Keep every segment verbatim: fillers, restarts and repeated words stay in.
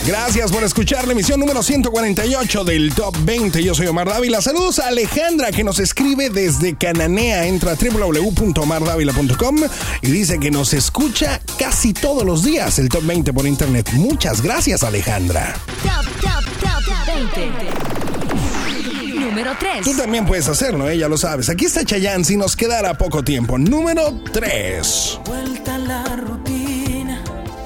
Gracias por escuchar la emisión número ciento cuarenta y ocho del Top veinte. Yo soy Omar Dávila. Saludos a Alejandra, que nos escribe desde Cananea. Entra a doble u doble u doble u punto omar dávila punto com y dice que nos escucha casi todos los días el Top veinte por internet. Muchas gracias, Alejandra. Top, top, top veinte. Número tres. Tú también puedes hacerlo, ¿eh? Ya lo sabes. Aquí está Chayanne, si nos quedara poco tiempo. Número tres. Vuelta a la rutina.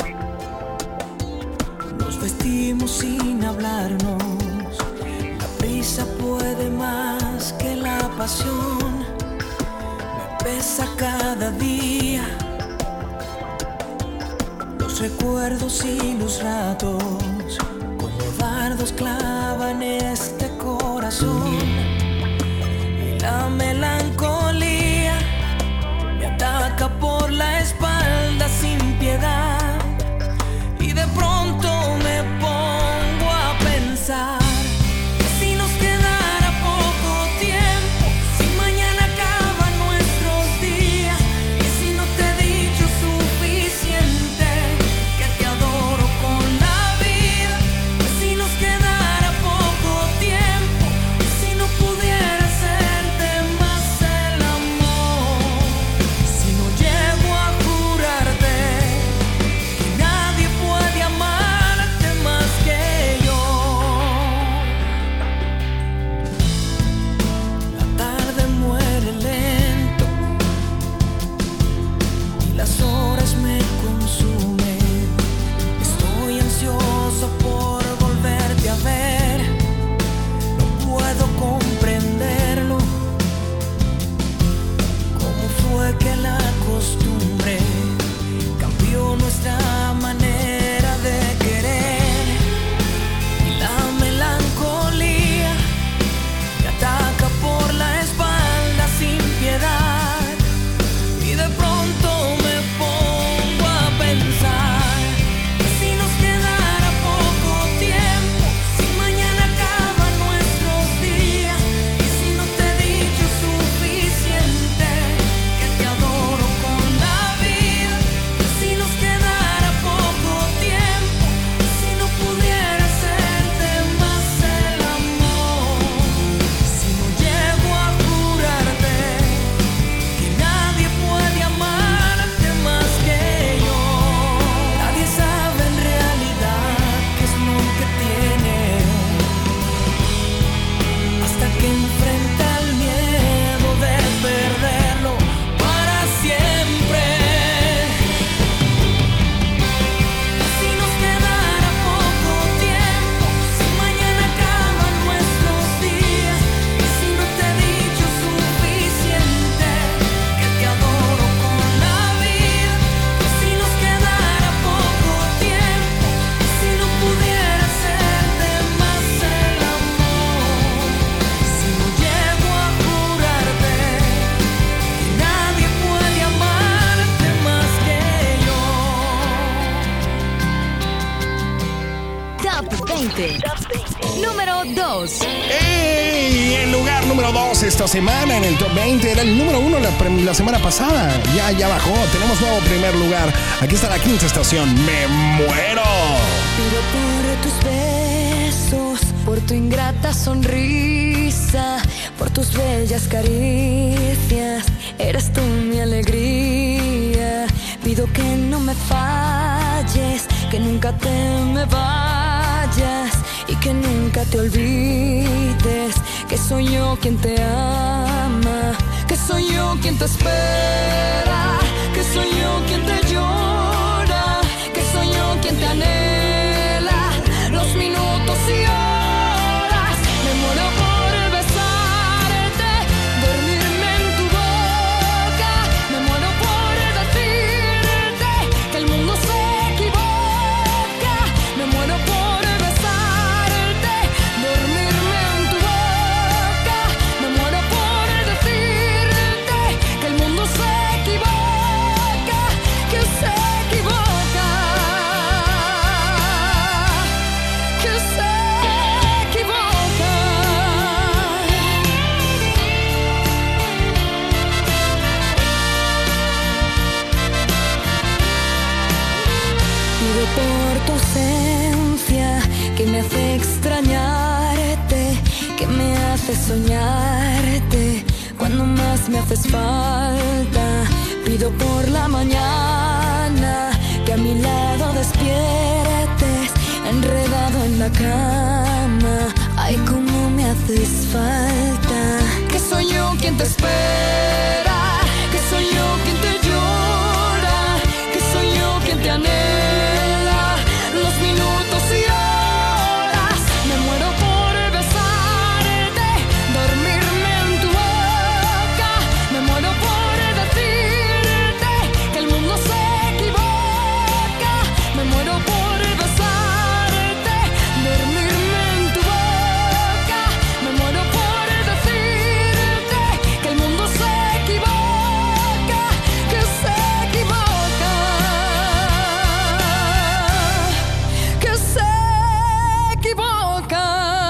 Nos vestimos sin hablarnos. La prisa puede más que la pasión. Me pesa cada día. Los recuerdos y los ratos como dardos clavan este corazón. Y la melancolía me ataca por la espalda sin piedad. Y de pronto me pongo a pensar que si nos quedara poco tiempo, si mañana acaban nuestros días, y si no te he dicho suficiente que te adoro con la vida, que si nos quedara poco tiempo, si no pudiera hacerte más el amor, si no llego a jurarte que nadie puede amarte más que yo. La tarde muere lento y las horas me consumen. Estoy ansioso por volverte a ver. No puedo comprenderlo. ¿Cómo fue que la costumbre cambió nuestra manera de querer? Y la melancolía me ataca por la espalda sin piedad. Y de pronto me pongo a pensar que si nos quedara poco tiempo, si mañana acaban nuestros días, y si no te he dicho suficiente que te adoro con la vida, que si nos quedara poco tiempo, si no pudiera hacerte más el amor, si no llego a jurarte que nadie puede amarte más que yo. Nadie sabe en realidad qué es lo que tiene hasta que enfrenta el miedo de perderlo para siempre. Si nos quedara poco tiempo, si mañana acaban nuestros días, y si no te he dicho suficiente que te adoro con la vida, que si nos quedara poco tiempo, si no pudiera hacerte más el amor, si no llego a jurarte que nadie puede amarte más que yo. Top veinte. Número dos. ¡Ey! El lugar número dos esta semana en el Top veinte era el número uno la, pre- la semana pasada. Ya, ya bajó. Tenemos nuevo primer lugar. Aquí está la quinta estación. ¡Me muero! Pido por tus besos, por tu ingrata sonrisa, por tus bellas caricias. Eres tú mi alegría. Pido que no me falles, que nunca te me vayas y que nunca te olvides que soy yo quien te ama, que soy yo quien te espera, que soy yo quien te llora, que soy yo quien te anhela los minutos y horas. Me muero por besarte, dormirme en tu boca. Me muero por decirte que el mundo se equivoca. Me muero por besarte, dormirme en tu boca. Me muero por decirte que el mundo se equivoca, que se equivoca, que se equivoca. Pido por tu ausencia, caricia que me hace extrañarte, que me hace soñarte cuando más me haces falta. Pido por la mañana que a mi lado despiertes, enredado en la cama. Ay, cómo me haces falta. Que soy yo quien te espera, que soy yo quien te llora, que soy yo quien te anhela los minutos y horas. Me muero por besarte, dormirme en tu boca. Me muero por decirte que el mundo se equivoca. Me muero por besarte, dormirme en tu boca. Me muero por decirte que el mundo se equivoca, que se equivoca, que se equivoca.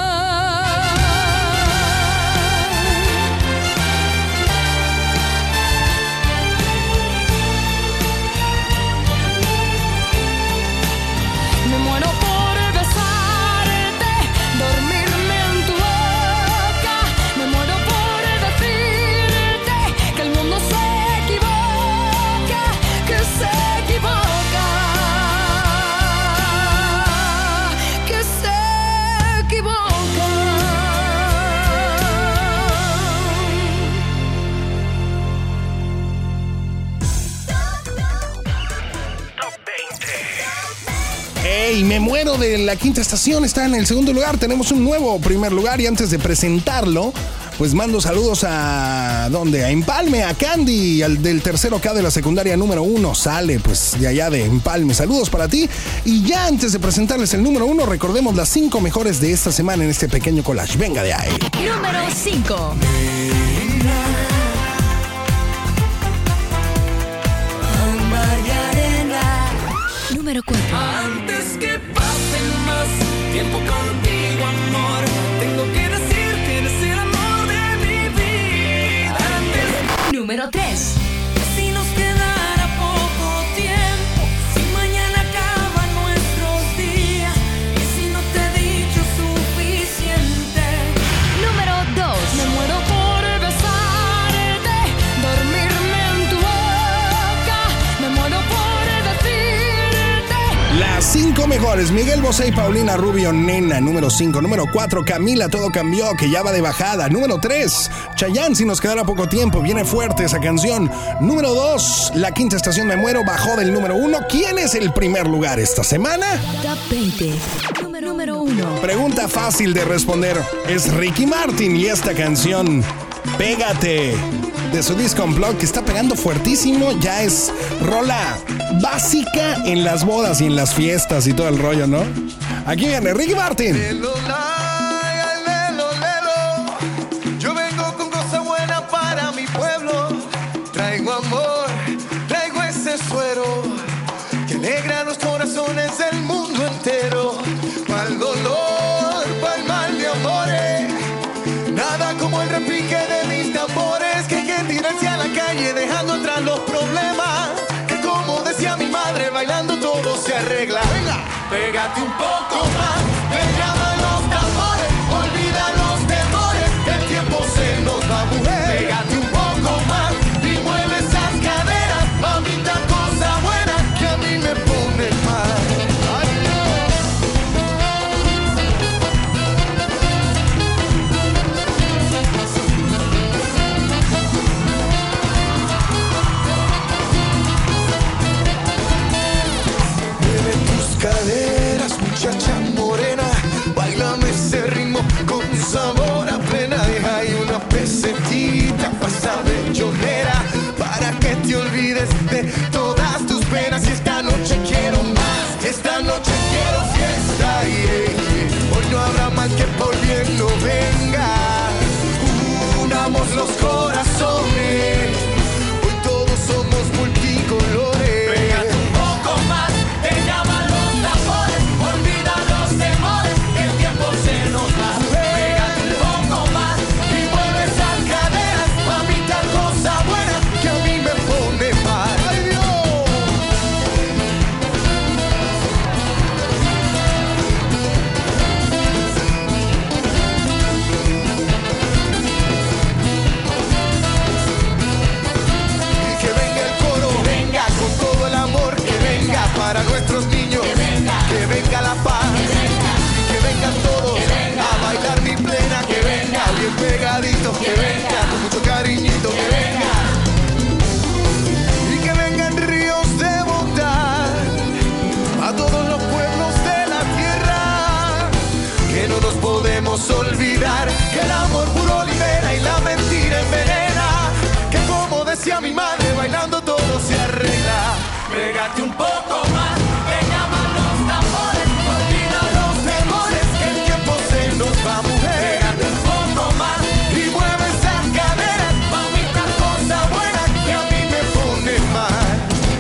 Me muero por besarte, dormirme en tu boca. Me muero por decirte que el mundo se equivoca, que se equivoca, que se equivoca. Hey, me muero de la quinta estación, está en el segundo lugar. Tenemos un nuevo primer lugar y antes de presentarlo, pues mando saludos a... ¿dónde? A Empalme, a Candy, al del tercero K de la secundaria número uno. Sale, pues, de allá de Empalme. Saludos para ti. Y ya antes de presentarles el número uno, recordemos las cinco mejores de esta semana en este pequeño collage. Venga de ahí. Número cinco. Número cuatro. Antes que pase más tiempo contigo, amor, tengo que decirte, eres el amor de mi vida. Antes Número tres. si nos quedara poco tiempo, si mañana acaban nuestros días, y si no te he dicho suficiente. Número dos. Me muero por besarte, dormirme en tu boca. Me muero por decirte. Las cinco mejores. Miguel Bosé y Paulina Rubio, Nena. Número cinco. Número cuatro. Camila, Todo Cambió, que ya va de bajada. Número tres. Chayanne, Si nos quedara poco tiempo. Viene fuerte esa canción. Número dos. La quinta estación, Me Muero, bajó del número uno. ¿Quién es el primer lugar esta semana? Top veinte. Número, número uno. Pregunta fácil de responder. Es Ricky Martin y esta canción, Pégate, de su disco Unplugged, que está pegando fuertísimo. Ya es rola básica en las bodas y en las fiestas y todo el rollo, ¿no? Aquí viene Ricky Martin. Lelo, la, lelo, lelo. Yo vengo con cosa buena para mi pueblo. Traigo amor, traigo ese suero que alegra los corazones del mundo entero. Pa'l dolor, pa'l mal de amores, nada como el repique de mis tambores, que hay que tirarse a la calle dejando atrás los problemas, que como decía mi madre, bailando todo se arregla. Venga, pégate un poco más, me llaman los tambores, olvida los temores, el tiempo se nos va, mujer. Pégate un poco más y mueve esas caderas, mamita, cosa buena que a mí me pone mal. Ay, mueve tus caderas, muchacha morena, bailame ese ritmo con sabor a plena. Deja ahí una pesetita pasa bellonera para que te olvides de todas tus penas. Y esta noche quiero más, esta noche quiero fiesta. Yeah, yeah. Hoy no habrá mal que por bien no venga. Unamos los corazones, hoy todos somos multicolores. Pégate un poco más, te llaman los tambores, olvida los temores, el tiempo se nos va. Pégate un poco más y mueve esas caderas, mamita, cosa buena que a mí me pone mal. ¡Ay, Dios! Date un poco más, te llaman los tambores. Olvida los temores, que el tiempo se nos va, mujer. Pégate un poco más y mueve esas caderas. Mamita, cosa buena que a mí me pone mal.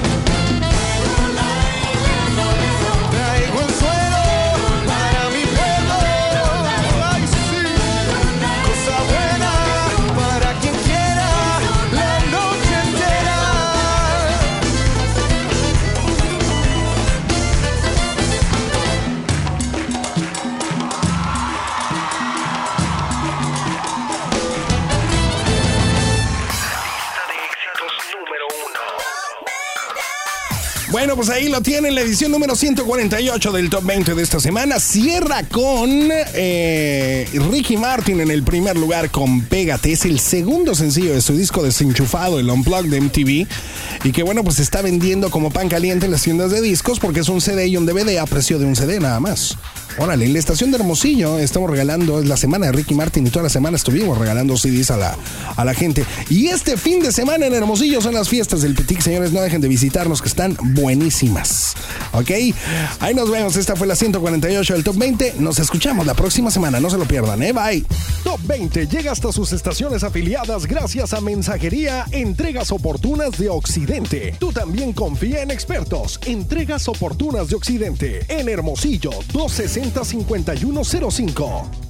Traigo el suelo para mi pueblo. Ay, sí. Cosa buena para quien quiera la noche entera. Bueno, pues ahí lo tienen, la edición número ciento cuarenta y ocho del Top veinte de esta semana. Cierra con eh, Ricky Martin en el primer lugar con Pégate. Es el segundo sencillo de su disco Desenchufado, el Unplugged de M T V. Y que bueno, pues se está vendiendo como pan caliente en las tiendas de discos porque es un C D y un D V D a precio de un C D nada más. Órale, en la estación de Hermosillo estamos regalando, es la semana de Ricky Martin y toda la semana estuvimos regalando C Ds a la, a la gente. Y este fin de semana en Hermosillo son las fiestas del Petit, señores, no dejen de visitarnos que están buenísimas. ¿Ok? Ahí nos vemos, esta fue la ciento cuarenta y ocho del Top veinte, nos escuchamos la próxima semana, no se lo pierdan, ¿eh? Bye. Top veinte llega hasta sus estaciones afiliadas gracias a Mensajería Entregas Oportunas de Occidente. Tú también confía en expertos. Entregas Oportunas de Occidente en Hermosillo, dos sesenta, cincuenta y uno cero cinco.